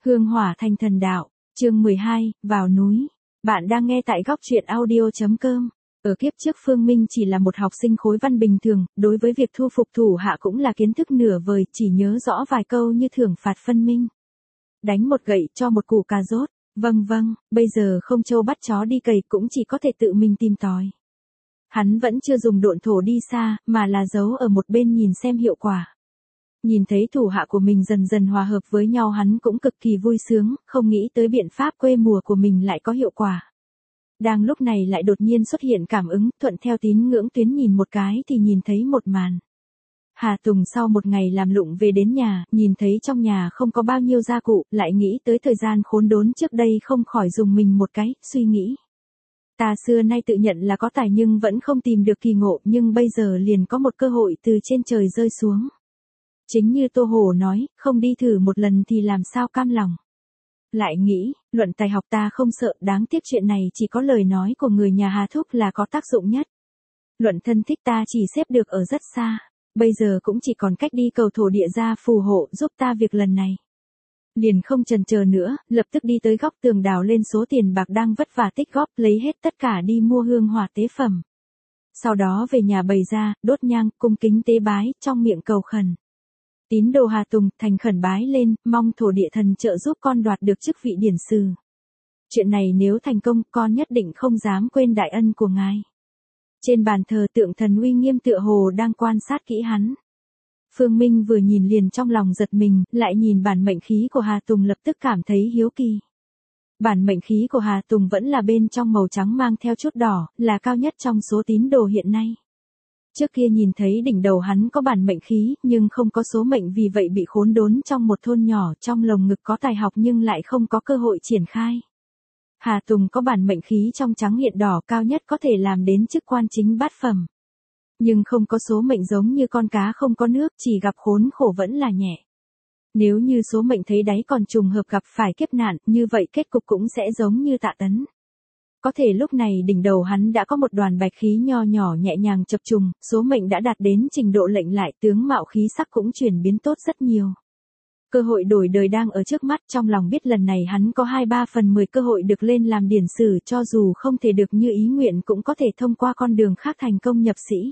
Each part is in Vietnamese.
Hương hỏa thành thần đạo, chương 12, vào núi. Bạn đang nghe tại góc truyện audio.com. Ở kiếp trước Phương Minh chỉ là một học sinh khối văn bình thường, đối với việc thu phục thủ hạ cũng là kiến thức nửa vời, chỉ nhớ rõ vài câu như thưởng phạt phân minh. Đánh một gậy cho một củ cà rốt, vâng, bây giờ không trâu bắt chó đi cày cũng chỉ có thể tự mình tìm tòi. Hắn vẫn chưa dùng độn thổ đi xa, mà là giấu ở một bên nhìn xem hiệu quả. Nhìn thấy thủ hạ của mình dần dần hòa hợp với nhau hắn cũng cực kỳ vui sướng, không nghĩ tới biện pháp quê mùa của mình lại có hiệu quả. Đang lúc này lại đột nhiên xuất hiện cảm ứng, thuận theo tín ngưỡng tuyến nhìn một cái thì nhìn thấy một màn. Hà Tùng sau một ngày làm lụng về đến nhà, nhìn thấy trong nhà không có bao nhiêu gia cụ, lại nghĩ tới thời gian khốn đốn trước đây không khỏi dùng mình một cái, suy nghĩ. Ta xưa nay tự nhận là có tài nhưng vẫn không tìm được kỳ ngộ, nhưng bây giờ liền có một cơ hội từ trên trời rơi xuống. Chính như Tô Hồ nói, không đi thử một lần thì làm sao cam lòng. Lại nghĩ, luận tài học ta không sợ, đáng tiếc chuyện này chỉ có lời nói của người nhà Hà Thúc là có tác dụng nhất. Luận thân thích ta chỉ xếp được ở rất xa, bây giờ cũng chỉ còn cách đi cầu thổ địa gia phù hộ giúp ta việc lần này. Liền không chần chờ nữa, lập tức đi tới góc tường đào lên số tiền bạc đang vất vả tích góp, lấy hết tất cả đi mua hương hỏa tế phẩm. Sau đó về nhà bày ra, đốt nhang, cung kính tế bái, trong miệng cầu khẩn. Tín đồ Hà Tùng thành khẩn bái lên, mong thổ địa thần trợ giúp con đoạt được chức vị điển sử. Chuyện này nếu thành công, con nhất định không dám quên đại ân của ngài. Trên bàn thờ tượng thần uy nghiêm tựa hồ đang quan sát kỹ hắn. Phương Minh vừa nhìn liền trong lòng giật mình, lại nhìn bản mệnh khí của Hà Tùng lập tức cảm thấy hiếu kỳ. Bản mệnh khí của Hà Tùng vẫn là bên trong màu trắng mang theo chút đỏ, là cao nhất trong số tín đồ hiện nay. Trước kia nhìn thấy đỉnh đầu hắn có bản mệnh khí, nhưng không có số mệnh, vì vậy bị khốn đốn trong một thôn nhỏ, trong lồng ngực có tài học nhưng lại không có cơ hội triển khai. Hà Tùng có bản mệnh khí trong trắng hiện đỏ, cao nhất có thể làm đến chức quan chính bát phẩm. Nhưng không có số mệnh, giống như con cá không có nước, chỉ gặp khốn khổ vẫn là nhẹ. Nếu như số mệnh thấy đáy còn trùng hợp gặp phải kiếp nạn, như vậy kết cục cũng sẽ giống như Tạ Tấn. Có thể lúc này đỉnh đầu hắn đã có một đoàn bạch khí nho nhỏ nhẹ nhàng chập trùng, số mệnh đã đạt đến trình độ lệnh lại, tướng mạo khí sắc cũng chuyển biến tốt rất nhiều. Cơ hội đổi đời đang ở trước mắt, trong lòng biết lần này hắn có 2/3/10 cơ hội được lên làm điển sử, cho dù không thể được như ý nguyện cũng có thể thông qua con đường khác thành công nhập sĩ.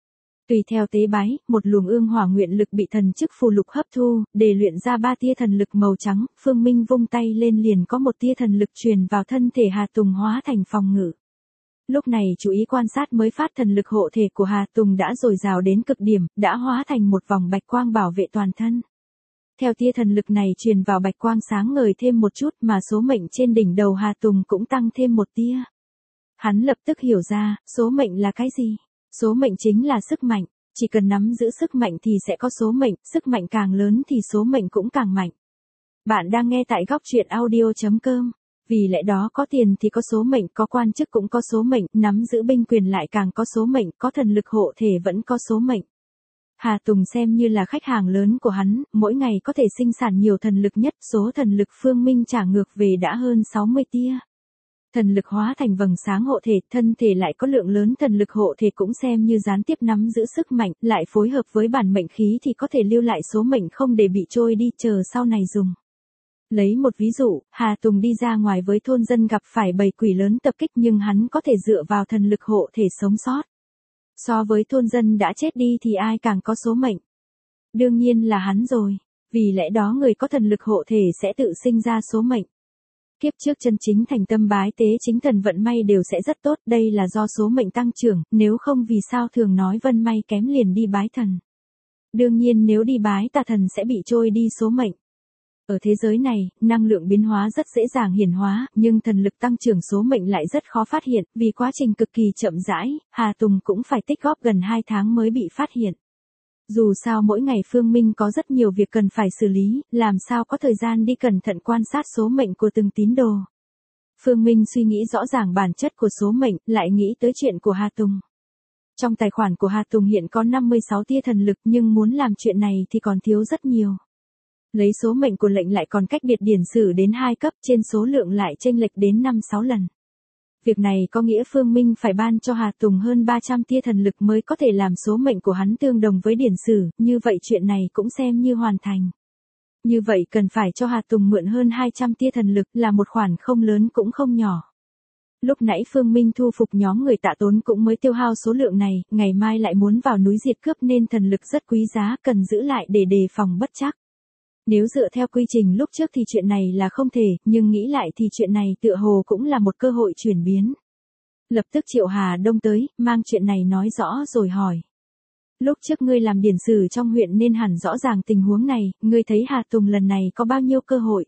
Tùy theo tế bái, một luồng ương hỏa nguyện lực bị thần chức phù lục hấp thu, để luyện ra 3 tia thần lực màu trắng, Phương Minh vung tay lên liền có một tia thần lực truyền vào thân thể Hà Tùng hóa thành phòng ngự. Lúc này chú ý quan sát mới phát thần lực hộ thể của Hà Tùng đã dồi dào đến cực điểm, đã hóa thành một vòng bạch quang bảo vệ toàn thân. Theo tia thần lực này truyền vào, bạch quang sáng ngời thêm một chút, mà số mệnh trên đỉnh đầu Hà Tùng cũng tăng thêm một tia. Hắn lập tức hiểu ra, số mệnh là cái gì? Số mệnh chính là sức mạnh, chỉ cần nắm giữ sức mạnh thì sẽ có số mệnh, sức mạnh càng lớn thì số mệnh cũng càng mạnh. Bạn đang nghe tại góc truyện audio.com. Vì lẽ đó có tiền thì có số mệnh, có quan chức cũng có số mệnh, nắm giữ binh quyền lại càng có số mệnh, có thần lực hộ thể vẫn có số mệnh. Hà Tùng xem như là khách hàng lớn của hắn, mỗi ngày có thể sinh sản nhiều thần lực nhất, số thần lực Phương Minh trả ngược về đã hơn 60 tia. Thần lực hóa thành vầng sáng hộ thể, thân thể lại có lượng lớn thần lực hộ thể cũng xem như gián tiếp nắm giữ sức mạnh, lại phối hợp với bản mệnh khí thì có thể lưu lại số mệnh không để bị trôi đi, chờ sau này dùng. Lấy một ví dụ, Hà Tùng đi ra ngoài với thôn dân gặp phải bầy quỷ lớn tập kích nhưng hắn có thể dựa vào thần lực hộ thể sống sót. So với thôn dân đã chết đi thì ai càng có số mệnh? Đương nhiên là hắn rồi, vì lẽ đó người có thần lực hộ thể sẽ tự sinh ra số mệnh. Kiếp trước chân chính thành tâm bái tế chính thần vận may đều sẽ rất tốt, đây là do số mệnh tăng trưởng, nếu không vì sao thường nói vân may kém liền đi bái thần. Đương nhiên nếu đi bái tà thần sẽ bị trôi đi số mệnh. Ở thế giới này, năng lượng biến hóa rất dễ dàng hiển hóa, nhưng thần lực tăng trưởng số mệnh lại rất khó phát hiện, vì quá trình cực kỳ chậm rãi, Hà Tùng cũng phải tích góp gần 2 tháng mới bị phát hiện. Dù sao mỗi ngày Phương Minh có rất nhiều việc cần phải xử lý, làm sao có thời gian đi cẩn thận quan sát số mệnh của từng tín đồ. Phương Minh suy nghĩ rõ ràng bản chất của số mệnh, lại nghĩ tới chuyện của Hà Tùng. Trong tài khoản của Hà Tùng hiện có 56 tia thần lực nhưng muốn làm chuyện này thì còn thiếu rất nhiều. Lấy số mệnh của lệnh lại còn cách biệt điển sử đến 2 cấp, trên số lượng lại chênh lệch đến 5-6 lần. Việc này có nghĩa Phương Minh phải ban cho Hà Tùng hơn 300 tia thần lực mới có thể làm số mệnh của hắn tương đồng với điển sử, như vậy chuyện này cũng xem như hoàn thành. Như vậy cần phải cho Hà Tùng mượn hơn 200 tia thần lực là một khoản không lớn cũng không nhỏ. Lúc nãy Phương Minh thu phục nhóm người Tạ Tốn cũng mới tiêu hao số lượng này, ngày mai lại muốn vào núi diệt cướp nên thần lực rất quý giá, cần giữ lại để đề phòng bất trắc. Nếu dựa theo quy trình lúc trước thì chuyện này là không thể, nhưng nghĩ lại thì chuyện này tựa hồ cũng là một cơ hội chuyển biến. Lập tức triệu Hà Đông tới, mang chuyện này nói rõ rồi hỏi. Lúc trước ngươi làm điển sử trong huyện nên hẳn rõ ràng tình huống này, ngươi thấy Hà Tùng lần này có bao nhiêu cơ hội?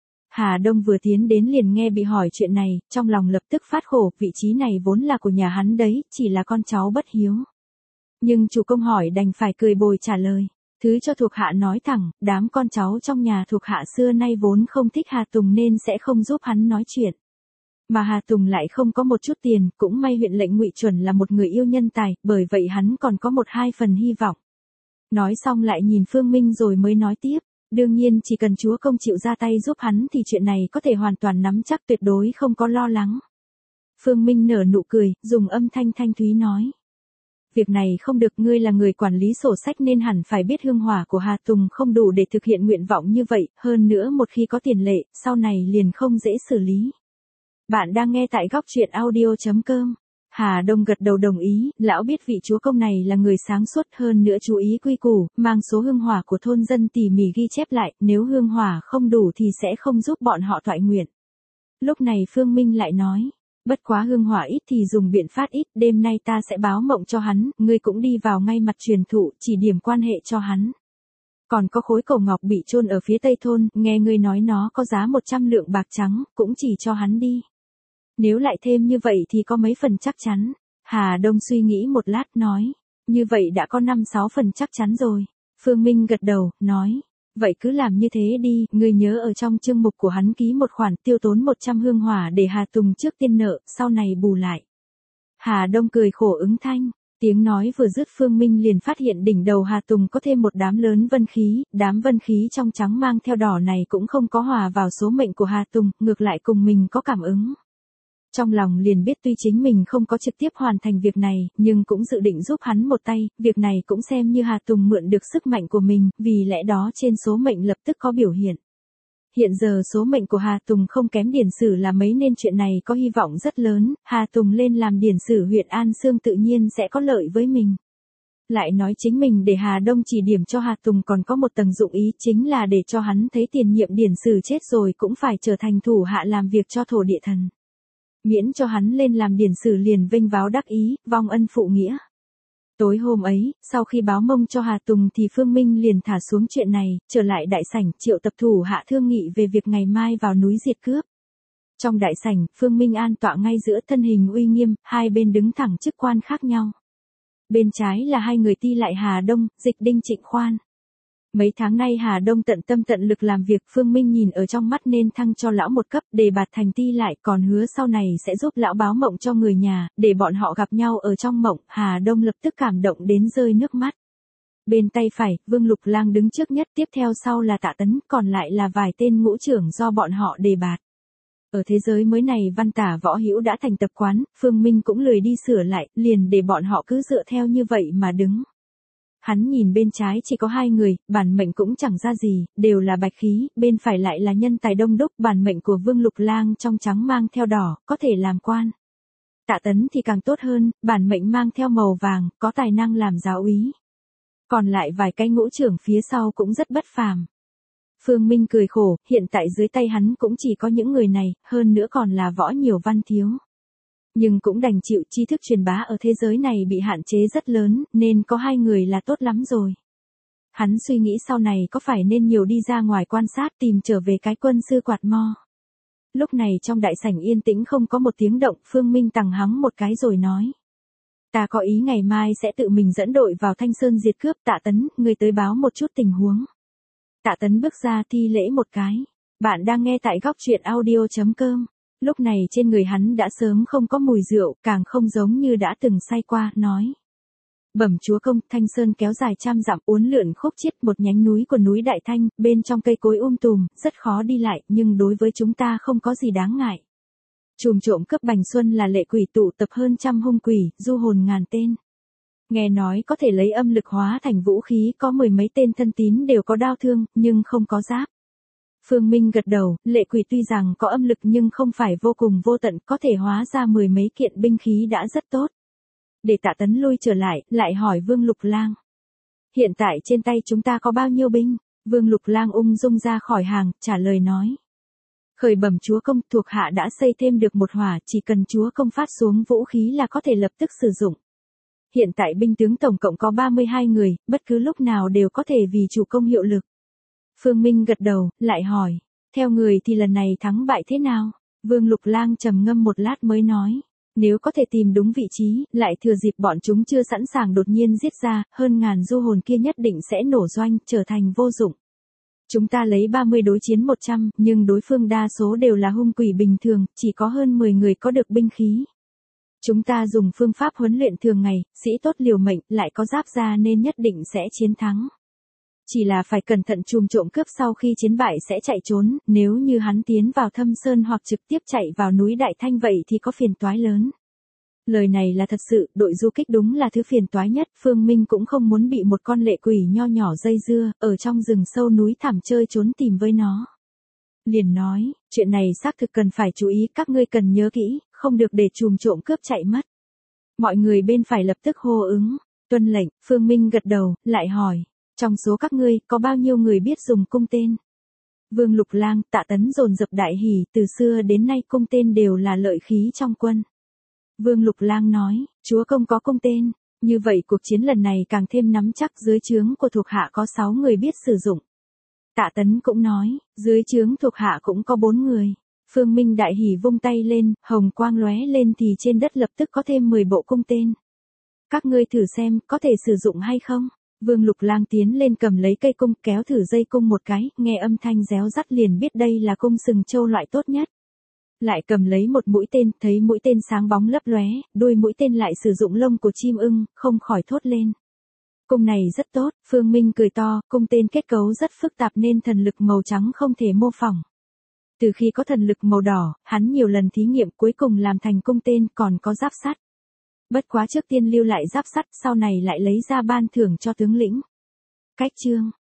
Hà Đông vừa tiến đến liền nghe bị hỏi chuyện này, trong lòng lập tức phát khổ, vị trí này vốn là của nhà hắn đấy, chỉ là con cháu bất hiếu. Nhưng chủ công hỏi đành phải cười bồi trả lời. Thứ cho thuộc hạ nói thẳng, đám con cháu trong nhà thuộc hạ xưa nay vốn không thích Hà Tùng nên sẽ không giúp hắn nói chuyện. Mà Hà Tùng lại không có một chút tiền, cũng may huyện lệnh Ngụy Chuẩn là một người yêu nhân tài, bởi vậy hắn còn có 1-2 phần hy vọng. Nói xong lại nhìn Phương Minh rồi mới nói tiếp, đương nhiên chỉ cần chúa công chịu ra tay giúp hắn thì chuyện này có thể hoàn toàn nắm chắc, tuyệt đối không có lo lắng. Phương Minh nở nụ cười, dùng âm thanh thanh thúy nói. Việc này không được, ngươi là người quản lý sổ sách nên hẳn phải biết hương hỏa của Hà Tùng không đủ để thực hiện nguyện vọng như vậy, hơn nữa một khi có tiền lệ, sau này liền không dễ xử lý. Bạn đang nghe tại góc truyện audio.com. Hà Đông gật đầu đồng ý, lão biết vị chúa công này là người sáng suốt, hơn nữa chú ý quy củ, mang số hương hỏa của thôn dân tỉ mỉ ghi chép lại, nếu hương hỏa không đủ thì sẽ không giúp bọn họ toại nguyện. Lúc này Phương Minh lại nói, bất quá hương hỏa ít thì dùng biện pháp ít, đêm nay ta sẽ báo mộng cho hắn, ngươi cũng đi vào ngay mặt truyền thụ, chỉ điểm quan hệ cho hắn. Còn có khối cổ ngọc bị chôn ở phía tây thôn, nghe ngươi nói nó có giá 100 lượng bạc trắng, cũng chỉ cho hắn đi. Nếu lại thêm như vậy thì có mấy phần chắc chắn. Hà Đông suy nghĩ một lát nói, như vậy đã có 5-6 phần chắc chắn rồi. Phương Minh gật đầu, nói, vậy cứ làm như thế đi, ngươi nhớ ở trong chương mục của hắn ký một khoản tiêu tốn 100 hương hỏa để Hà Tùng trước tiên nợ, sau này bù lại. Hà Đông cười khổ ứng thanh, tiếng nói vừa dứt Phương Minh liền phát hiện đỉnh đầu Hà Tùng có thêm một đám lớn vân khí, đám vân khí trong trắng mang theo đỏ này cũng không có hòa vào số mệnh của Hà Tùng, ngược lại cùng mình có cảm ứng. Trong lòng liền biết tuy chính mình không có trực tiếp hoàn thành việc này, nhưng cũng dự định giúp hắn một tay, việc này cũng xem như Hà Tùng mượn được sức mạnh của mình, vì lẽ đó trên số mệnh lập tức có biểu hiện. Hiện giờ số mệnh của Hà Tùng không kém điển sử là mấy nên chuyện này có hy vọng rất lớn, Hà Tùng lên làm điển sử huyện An Xương tự nhiên sẽ có lợi với mình. Lại nói chính mình để Hà Đông chỉ điểm cho Hà Tùng còn có một tầng dụng ý, chính là để cho hắn thấy tiền nhiệm điển sử chết rồi cũng phải trở thành thủ hạ làm việc cho thổ địa thần. Miễn cho hắn lên làm điển sử liền vênh váo đắc ý, vong ân phụ nghĩa. Tối hôm ấy, sau khi báo mông cho Hà Tùng thì Phương Minh liền thả xuống chuyện này, trở lại đại sảnh, triệu tập thủ hạ thương nghị về việc ngày mai vào núi diệt cướp. Trong đại sảnh, Phương Minh an tọa ngay giữa, thân hình uy nghiêm, hai bên đứng thẳng chức quan khác nhau. Bên trái là hai người ti lại Hà Đông, Dịch Đinh Trịnh Khoan. Mấy tháng nay Hà Đông tận tâm tận lực làm việc, Phương Minh nhìn ở trong mắt nên thăng cho lão một cấp, đề bạt thành ti lại, còn hứa sau này sẽ giúp lão báo mộng cho người nhà, để bọn họ gặp nhau ở trong mộng. Hà Đông lập tức cảm động đến rơi nước mắt. Bên tay phải, Vương Lục Lang đứng trước nhất, tiếp theo sau là Tạ Tấn, còn lại là vài tên ngũ trưởng do bọn họ đề bạt. Ở thế giới mới này văn tả võ hữu đã thành tập quán, Phương Minh cũng lười đi sửa lại, liền để bọn họ cứ dựa theo như vậy mà đứng. Hắn nhìn bên trái chỉ có hai người, bản mệnh cũng chẳng ra gì, đều là bạch khí, bên phải lại là nhân tài đông đúc, bản mệnh của Vương Lục Lang trong trắng mang theo đỏ, có thể làm quan. Tạ Tấn thì càng tốt hơn, bản mệnh mang theo màu vàng, có tài năng làm giáo úy. Còn lại vài cái ngũ trưởng phía sau cũng rất bất phàm. Phương Minh cười khổ, hiện tại dưới tay hắn cũng chỉ có những người này, hơn nữa còn là võ nhiều văn thiếu. Nhưng cũng đành chịu, tri thức truyền bá ở thế giới này bị hạn chế rất lớn, nên có hai người là tốt lắm rồi. Hắn suy nghĩ sau này có phải nên nhiều đi ra ngoài quan sát tìm trở về cái quân sư quạt mo. Lúc này trong đại sảnh yên tĩnh không có một tiếng động, Phương Minh tằng hắng một cái rồi nói. Ta có ý ngày mai sẽ tự mình dẫn đội vào Thanh Sơn diệt cướp. Tạ Tấn, ngươi tới báo một chút tình huống. Tạ Tấn bước ra thi lễ một cái. Bạn đang nghe tại góc truyện audio.com. Lúc này trên người hắn đã sớm không có mùi rượu, càng không giống như đã từng say qua, nói. Bẩm chúa công, Thanh Sơn kéo dài 100 dặm, uốn lượn khúc chiết, một nhánh núi của núi Đại Thanh, bên trong cây cối tùm, rất khó đi lại, nhưng đối với chúng ta không có gì đáng ngại. Trùm trộm cướp Bành Xuân là lệ quỷ tụ tập hơn 100 hung quỷ, du hồn ngàn tên. Nghe nói có thể lấy âm lực hóa thành vũ khí, có mười mấy tên thân tín đều có đao thương, nhưng không có giáp. Phương Minh gật đầu, lệ quỷ tuy rằng có âm lực nhưng không phải vô cùng vô tận, có thể hóa ra mười mấy kiện binh khí đã rất tốt. Để Tạ Tấn lui trở lại hỏi Vương Lục Lang. Hiện tại trên tay chúng ta có bao nhiêu binh? Vương Lục Lang ung dung ra khỏi hàng, trả lời nói. Khởi bẩm chúa công, thuộc hạ đã xây thêm được một hỏa, chỉ cần chúa công phát xuống vũ khí là có thể lập tức sử dụng. Hiện tại binh tướng tổng cộng có 32 người, bất cứ lúc nào đều có thể vì chủ công hiệu lực. Phương Minh gật đầu, lại hỏi. Theo người thì lần này thắng bại thế nào? Vương Lục Lang trầm ngâm một lát mới nói. Nếu có thể tìm đúng vị trí, lại thừa dịp bọn chúng chưa sẵn sàng đột nhiên giết ra, hơn ngàn du hồn kia nhất định sẽ nổ doanh, trở thành vô dụng. Chúng ta lấy 30 đối chiến 100, nhưng đối phương đa số đều là hung quỷ bình thường, chỉ có hơn 10 người có được binh khí. Chúng ta dùng phương pháp huấn luyện thường ngày, sĩ tốt liều mệnh, lại có giáp da nên nhất định sẽ chiến thắng. Chỉ là phải cẩn thận trùm trộm cướp sau khi chiến bại sẽ chạy trốn, nếu như hắn tiến vào thâm sơn hoặc trực tiếp chạy vào núi Đại Thanh vậy thì có phiền toái lớn. Lời này là thật sự, đội du kích đúng là thứ phiền toái nhất, Phương Minh cũng không muốn bị một con lệ quỷ nho nhỏ dây dưa, ở trong rừng sâu núi thẳm chơi trốn tìm với nó. Liền nói, chuyện này xác thực cần phải chú ý, các ngươi cần nhớ kỹ, không được để trùm trộm cướp chạy mất. Mọi người bên phải lập tức hô ứng, tuân lệnh, Phương Minh gật đầu, lại hỏi. Trong số các ngươi, có bao nhiêu người biết dùng cung tên? Vương Lục Lang, Tạ Tấn dồn dập đại hỉ, từ xưa đến nay cung tên đều là lợi khí trong quân. Vương Lục Lang nói, chúa công có cung tên, như vậy cuộc chiến lần này càng thêm nắm chắc, dưới trướng của thuộc hạ có 6 người biết sử dụng. Tạ Tấn cũng nói, dưới trướng thuộc hạ cũng có 4 người. Phương Minh đại hỉ vung tay lên, hồng quang lóe lên thì trên đất lập tức có thêm 10 bộ cung tên. Các ngươi thử xem, có thể sử dụng hay không? Vương Lục Lang tiến lên cầm lấy cây cung, kéo thử dây cung một cái, nghe âm thanh réo rắt liền biết đây là cung sừng châu loại tốt nhất. Lại cầm lấy một mũi tên, thấy mũi tên sáng bóng lấp lóe, đuôi mũi tên lại sử dụng lông của chim ưng, không khỏi thốt lên. Cung này rất tốt, Phương Minh cười to, cung tên kết cấu rất phức tạp nên thần lực màu trắng không thể mô phỏng. Từ khi có thần lực màu đỏ, hắn nhiều lần thí nghiệm cuối cùng làm thành cung tên, còn có giáp sắt. Bất quá trước tiên lưu lại giáp sắt, sau này lại lấy ra ban thưởng cho tướng lĩnh. Cách chương